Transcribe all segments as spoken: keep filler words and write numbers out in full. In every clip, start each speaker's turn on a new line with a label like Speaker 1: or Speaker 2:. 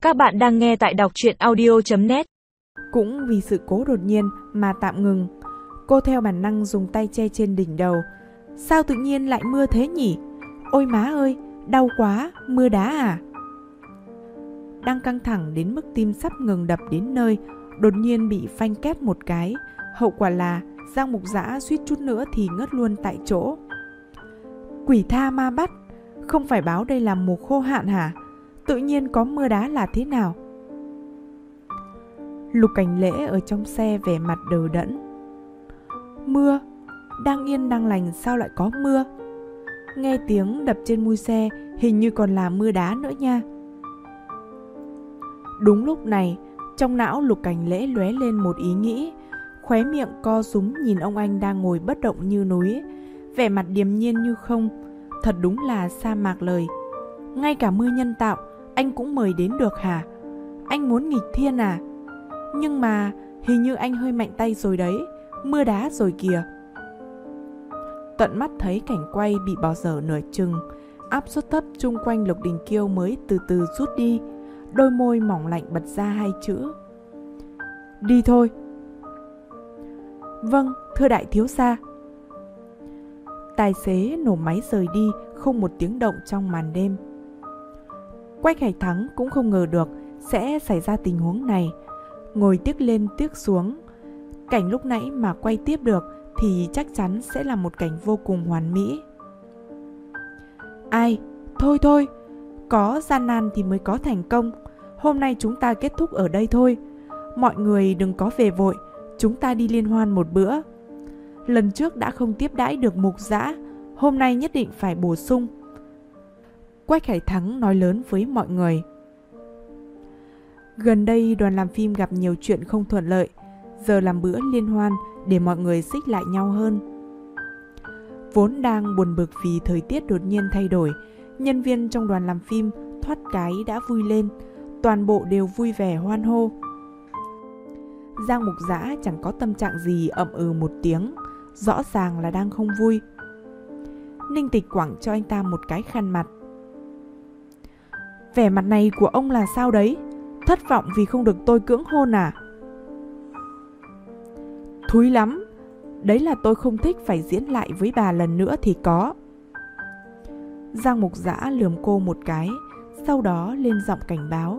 Speaker 1: Các bạn đang nghe tại đọc truyện audio chấm net.
Speaker 2: Cũng vì sự cố đột nhiên mà tạm ngừng. Cô theo bản năng dùng tay che trên đỉnh đầu. Sao tự nhiên lại mưa thế nhỉ? Ôi má ơi, đau quá, mưa đá à? Đang căng thẳng đến mức tim sắp ngừng đập đến nơi, đột nhiên bị phanh kép một cái. Hậu quả là Giang Mục Dã suýt chút nữa thì ngất luôn tại chỗ. Quỷ tha ma bắt, không phải báo đây là mùa khô hạn hả? Tự nhiên có mưa đá là thế nào? Lục Cảnh Lễ ở trong xe vẻ mặt đờ đẫn. Mưa? Đang yên đang lành sao lại có mưa? Nghe tiếng đập trên mui xe, hình như còn là mưa đá nữa nha. Đúng lúc này, trong não Lục Cảnh Lễ lóe lên một ý nghĩ. Khóe miệng co rúm nhìn ông anh đang ngồi bất động như núi, vẻ mặt điềm nhiên như không. Thật đúng là sa mạc lời. Ngay cả mưa nhân tạo anh cũng mời đến được hả? Anh muốn nghịch thiên à? Nhưng mà hình như anh hơi mạnh tay rồi đấy, mưa đá rồi kìa. Tận mắt thấy cảnh quay bị bỏ dở nửa chừng, áp suất thấp chung quanh Lục Đình Kiêu mới từ từ rút đi. Đôi môi mỏng lạnh bật ra hai chữ: đi thôi. Vâng, thưa đại thiếu gia. Tài xế nổ máy rời đi, không một tiếng động trong màn đêm. Quách Hải Thắng cũng không ngờ được sẽ xảy ra tình huống này. Ngồi tiếc lên tiếc xuống. Cảnh lúc nãy mà quay tiếp được thì chắc chắn sẽ là một cảnh vô cùng hoàn mỹ. Ai? Thôi thôi, có gian nan thì mới có thành công. Hôm nay chúng ta kết thúc ở đây thôi. Mọi người đừng có về vội, chúng ta đi liên hoan một bữa. Lần trước đã không tiếp đãi được Mục Dã, hôm nay nhất định phải bổ sung. Quách Hải Thắng nói lớn với mọi người. Gần đây đoàn làm phim gặp nhiều chuyện không thuận lợi, giờ làm bữa liên hoan để mọi người xích lại nhau hơn. Vốn đang buồn bực vì thời tiết đột nhiên thay đổi, nhân viên trong đoàn làm phim thoát cái đã vui lên, toàn bộ đều vui vẻ hoan hô. Giang Mục Dã chẳng có tâm trạng gì ậm ừ một tiếng, rõ ràng là đang không vui. Ninh Tịch quẳng cho anh ta một cái khăn mặt. Vẻ mặt này của ông là sao đấy? Thất vọng vì không được tôi cưỡng hôn à? Thúi lắm, đấy là tôi không thích phải diễn lại với bà lần nữa thì có. Giang Mục Dã lườm cô một cái, sau đó lên giọng cảnh báo.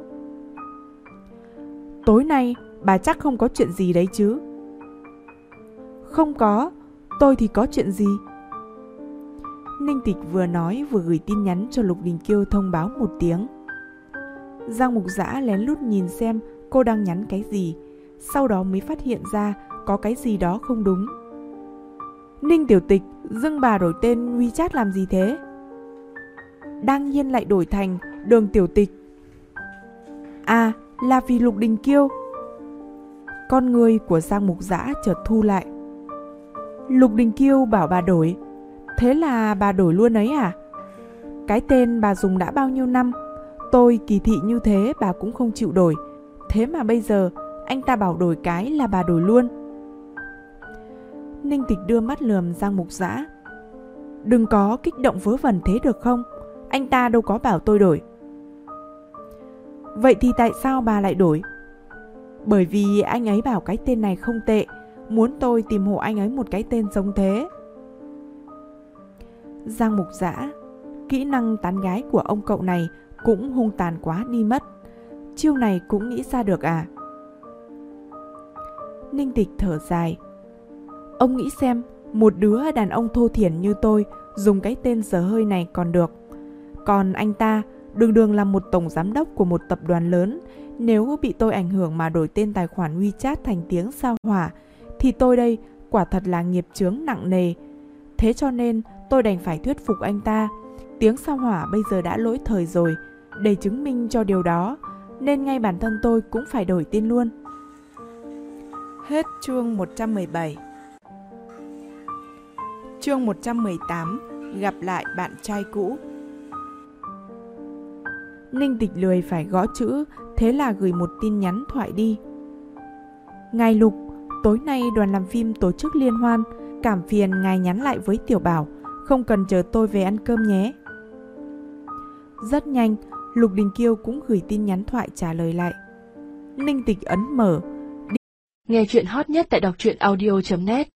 Speaker 2: Tối nay bà chắc không có chuyện gì đấy chứ? Không có, tôi thì có chuyện gì? Ninh Tịch vừa nói vừa gửi tin nhắn cho Lục Đình Kiêu thông báo một tiếng. Giang Mục Dã lén lút nhìn xem cô đang nhắn cái gì, sau đó mới phát hiện ra có cái gì đó không đúng. Ninh Tiểu Tịch, dưng bà đổi tên WeChat làm gì thế? Đang nhiên lại đổi thành Đường Tiểu Tịch. À, là vì Lục Đình Kiêu. Con người của Giang Mục Dã chợt thu lại. Lục Đình Kiêu bảo bà đổi, thế là bà đổi luôn ấy à? Cái tên bà dùng đã bao nhiêu năm, tôi kỳ thị như thế bà cũng không chịu đổi, thế mà bây giờ anh ta bảo đổi cái là bà đổi luôn. Ninh Tịch đưa mắt lườm Giang Mục Dã. Đừng có kích động vớ vẩn thế được không? Anh ta đâu có bảo tôi đổi. Vậy thì tại sao bà lại đổi? Bởi vì anh ấy bảo cái tên này không tệ, muốn tôi tìm hộ anh ấy một cái tên giống thế. Giang Mục Dã, kỹ năng tán gái của ông cậu này cũng hung tàn quá đi mất. Chiêu này cũng nghĩ ra được à? Ninh Tịch thở dài. Ông nghĩ xem, một đứa đàn ông thô thiển như tôi dùng cái tên dở hơi này còn được. Còn anh ta đường đường là một tổng giám đốc của một tập đoàn lớn, nếu bị tôi ảnh hưởng mà đổi tên tài khoản WeChat thành Tiếng Sao Hỏa thì tôi đây quả thật là nghiệp chướng nặng nề. Thế cho nên tôi đành phải thuyết phục anh ta. Tiếng Sao Hỏa bây giờ đã lỗi thời rồi, để chứng minh cho điều đó nên ngay bản thân tôi cũng phải đổi tên luôn. Hết chương một trăm mười bảy. Chương một trăm mười tám. Gặp lại bạn trai cũ. Ninh Tịch lười phải gõ chữ, thế là gửi một tin nhắn thoại đi. Ngài Lục, tối nay đoàn làm phim tổ chức liên hoan, cảm phiền ngài nhắn lại với Tiểu Bảo, không cần chờ tôi về ăn cơm nhé. Rất nhanh, Lục Đình Kiêu cũng gửi tin nhắn thoại trả lời lại. Ninh Tịch ấn mở.
Speaker 1: Nghe chuyện hot nhất tại đọc truyện audio chấm net